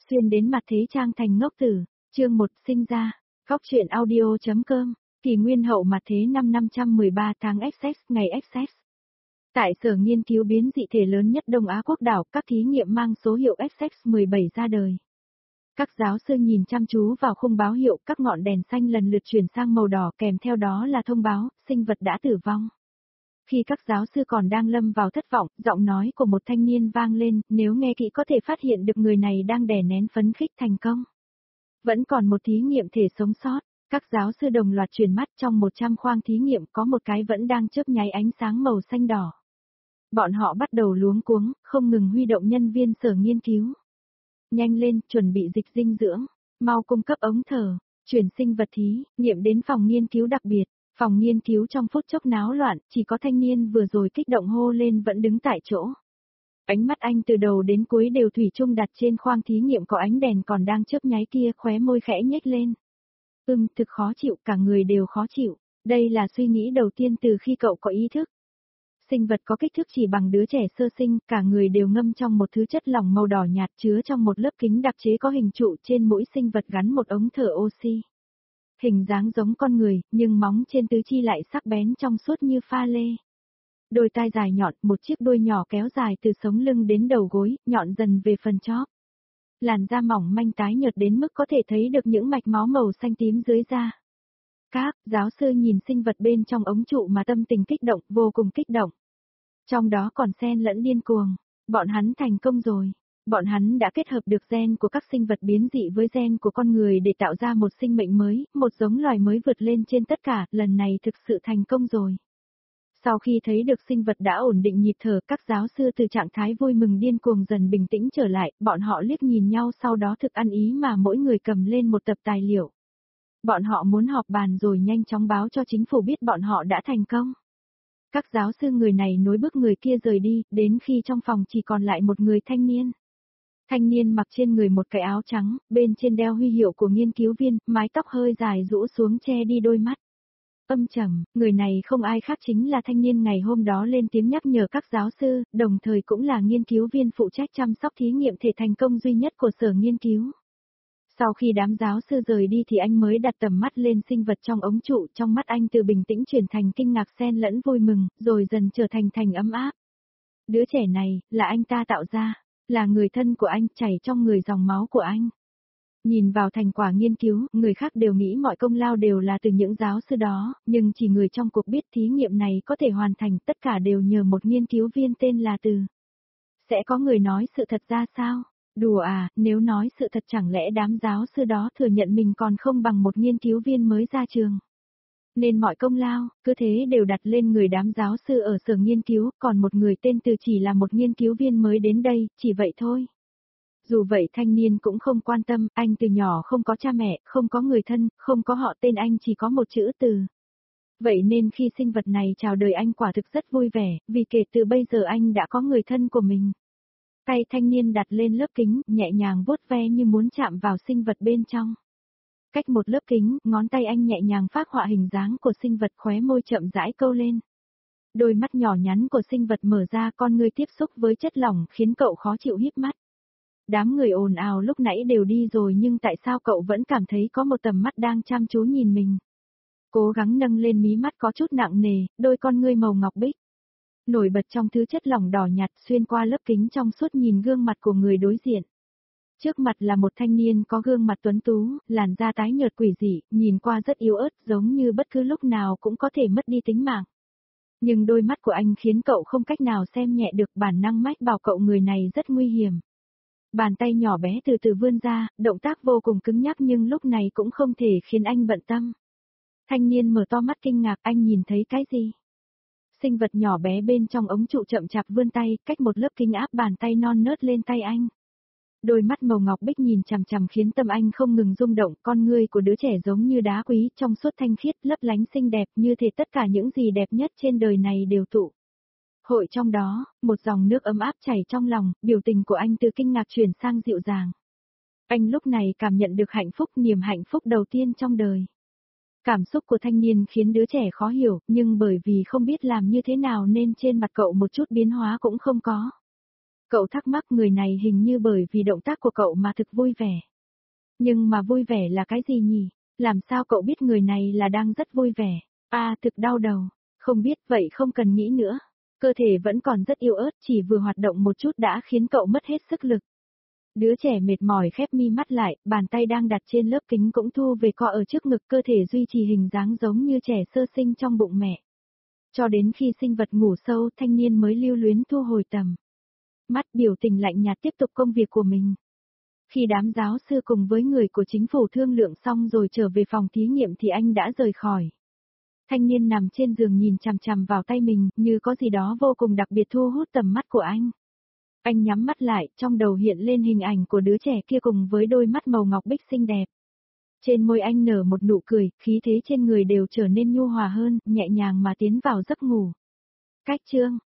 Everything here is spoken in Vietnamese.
Xuyên đến mặt thế trang thành ngốc tử, chương 1 sinh ra, góc truyện audio.com, kỷ nguyên hậu mặt thế năm 513 tháng XX ngày XX. Tại sở nghiên cứu biến dị thể lớn nhất Đông Á quốc đảo, các thí nghiệm mang số hiệu XX17 ra đời. Các giáo sư nhìn chăm chú vào khung báo hiệu, các ngọn đèn xanh lần lượt chuyển sang màu đỏ, kèm theo đó là thông báo, sinh vật đã tử vong. Khi các giáo sư còn đang lâm vào thất vọng, giọng nói của một thanh niên vang lên, nếu nghe kỹ có thể phát hiện được người này đang đè nén phấn khích thành công. Vẫn còn một thí nghiệm thể sống sót, các giáo sư đồng loạt chuyển mắt, trong 100 khoang thí nghiệm có một cái vẫn đang chớp nháy ánh sáng màu xanh đỏ. Bọn họ bắt đầu luống cuống, không ngừng huy động nhân viên sở nghiên cứu. Nhanh lên, chuẩn bị dịch dinh dưỡng, mau cung cấp ống thở, chuyển sinh vật thí nghiệm đến phòng nghiên cứu đặc biệt. Phòng nghiên cứu trong phút chốc náo loạn, chỉ có thanh niên vừa rồi kích động hô lên vẫn đứng tại chỗ. Ánh mắt anh từ đầu đến cuối đều thủy chung đặt trên khoang thí nghiệm có ánh đèn còn đang chớp nháy kia, khóe môi khẽ nhếch lên. Thực khó chịu, cả người đều khó chịu. Đây là suy nghĩ đầu tiên từ khi cậu có ý thức. Sinh vật có kích thước chỉ bằng đứa trẻ sơ sinh, cả người đều ngâm trong một thứ chất lỏng màu đỏ nhạt chứa trong một lớp kính đặc chế có hình trụ, trên mỗi sinh vật gắn một ống thở oxy. Hình dáng giống con người, nhưng móng trên tứ chi lại sắc bén trong suốt như pha lê. Đôi tai dài nhọn, một chiếc đuôi nhỏ kéo dài từ sống lưng đến đầu gối, nhọn dần về phần chóp. Làn da mỏng manh tái nhợt đến mức có thể thấy được những mạch máu màu xanh tím dưới da. Các giáo sư nhìn sinh vật bên trong ống trụ mà tâm tình kích động, vô cùng kích động. Trong đó còn xen lẫn điên cuồng. Bọn hắn thành công rồi. Bọn hắn đã kết hợp được gen của các sinh vật biến dị với gen của con người để tạo ra một sinh mệnh mới, một giống loài mới vượt lên trên tất cả, lần này thực sự thành công rồi. Sau khi thấy được sinh vật đã ổn định nhịp thở, các giáo sư từ trạng thái vui mừng điên cuồng dần bình tĩnh trở lại, bọn họ liếc nhìn nhau sau đó thực ăn ý mà mỗi người cầm lên một tập tài liệu. Bọn họ muốn họp bàn rồi nhanh chóng báo cho chính phủ biết bọn họ đã thành công. Các giáo sư người này nối bước người kia rời đi, đến khi trong phòng chỉ còn lại một người thanh niên. Thanh niên mặc trên người một cái áo trắng, bên trên đeo huy hiệu của nghiên cứu viên, mái tóc hơi dài rũ xuống che đi đôi mắt. Âm trầm, người này không ai khác chính là thanh niên ngày hôm đó lên tiếng nhắc nhở các giáo sư, đồng thời cũng là nghiên cứu viên phụ trách chăm sóc thí nghiệm thể thành công duy nhất của sở nghiên cứu. Sau khi đám giáo sư rời đi thì anh mới đặt tầm mắt lên sinh vật trong ống trụ, trong mắt anh từ bình tĩnh chuyển thành kinh ngạc xen lẫn vui mừng, rồi dần trở thành ấm áp. Đứa trẻ này, là anh ta tạo ra, là người thân của anh, chảy trong người dòng máu của anh. Nhìn vào thành quả nghiên cứu, người khác đều nghĩ mọi công lao đều là từ những giáo sư đó, nhưng chỉ người trong cuộc biết thí nghiệm này có thể hoàn thành, tất cả đều nhờ một nghiên cứu viên tên là Từ. Sẽ có người nói sự thật ra sao? Đùa à, nếu nói sự thật chẳng lẽ đám giáo sư đó thừa nhận mình còn không bằng một nghiên cứu viên mới ra trường. Nên mọi công lao, cứ thế đều đặt lên người đám giáo sư ở sở nghiên cứu, còn một người tên Từ chỉ là một nghiên cứu viên mới đến đây, chỉ vậy thôi. Dù vậy thanh niên cũng không quan tâm, anh từ nhỏ không có cha mẹ, không có người thân, không có họ tên, anh chỉ có một chữ Từ. Vậy nên khi sinh vật này chào đời anh quả thực rất vui vẻ, vì kể từ bây giờ anh đã có người thân của mình. Tay thanh niên đặt lên lớp kính, nhẹ nhàng vuốt ve như muốn chạm vào sinh vật bên trong. Cách một lớp kính, ngón tay anh nhẹ nhàng phác họa hình dáng của sinh vật, khóe môi chậm rãi câu lên. Đôi mắt nhỏ nhắn của sinh vật mở ra, con ngươi tiếp xúc với chất lỏng khiến cậu khó chịu híp mắt. Đám người ồn ào lúc nãy đều đi rồi nhưng tại sao cậu vẫn cảm thấy có một tầm mắt đang chăm chú nhìn mình. Cố gắng nâng lên mí mắt có chút nặng nề, đôi con ngươi màu ngọc bích. Nổi bật trong thứ chất lỏng đỏ nhạt xuyên qua lớp kính trong suốt nhìn gương mặt của người đối diện. Trước mặt là một thanh niên có gương mặt tuấn tú, làn da tái nhợt quỷ dị, nhìn qua rất yếu ớt giống như bất cứ lúc nào cũng có thể mất đi tính mạng. Nhưng đôi mắt của anh khiến cậu không cách nào xem nhẹ được, bản năng mách bảo cậu người này rất nguy hiểm. Bàn tay nhỏ bé từ từ vươn ra, động tác vô cùng cứng nhắc nhưng lúc này cũng không thể khiến anh bận tâm. Thanh niên mở to mắt kinh ngạc, anh nhìn thấy cái gì? Sinh vật nhỏ bé bên trong ống trụ chậm chạp vươn tay, cách một lớp kính áp bàn tay non nớt lên tay anh. Đôi mắt màu ngọc bích nhìn chằm chằm khiến tâm anh không ngừng rung động, con ngươi của đứa trẻ giống như đá quý, trong suốt thanh khiết, lấp lánh xinh đẹp, như thể tất cả những gì đẹp nhất trên đời này đều tụ hội trong đó, một dòng nước ấm áp chảy trong lòng, biểu tình của anh từ kinh ngạc chuyển sang dịu dàng. Anh lúc này cảm nhận được hạnh phúc, niềm hạnh phúc đầu tiên trong đời. Cảm xúc của thanh niên khiến đứa trẻ khó hiểu, nhưng bởi vì không biết làm như thế nào nên trên mặt cậu một chút biến hóa cũng không có. Cậu thắc mắc người này hình như bởi vì động tác của cậu mà thực vui vẻ. Nhưng mà vui vẻ là cái gì nhỉ? Làm sao cậu biết người này là đang rất vui vẻ? Thực đau đầu. Không biết vậy không cần nghĩ nữa. Cơ thể vẫn còn rất yếu ớt, chỉ vừa hoạt động một chút đã khiến cậu mất hết sức lực. Đứa trẻ mệt mỏi khép mi mắt lại, bàn tay đang đặt trên lớp kính cũng thu về co ở trước ngực, cơ thể duy trì hình dáng giống như trẻ sơ sinh trong bụng mẹ. Cho đến khi sinh vật ngủ sâu, thanh niên mới lưu luyến thu hồi tầm mắt, biểu tình lạnh nhạt tiếp tục công việc của mình. Khi đám giáo sư cùng với người của chính phủ thương lượng xong rồi trở về phòng thí nghiệm thì anh đã rời khỏi. Thanh niên nằm trên giường nhìn chằm chằm vào tay mình, như có gì đó vô cùng đặc biệt thu hút tầm mắt của anh. Anh nhắm mắt lại, trong đầu hiện lên hình ảnh của đứa trẻ kia cùng với đôi mắt màu ngọc bích xinh đẹp. Trên môi anh nở một nụ cười, khí thế trên người đều trở nên nhu hòa hơn, nhẹ nhàng mà tiến vào giấc ngủ. Cách chương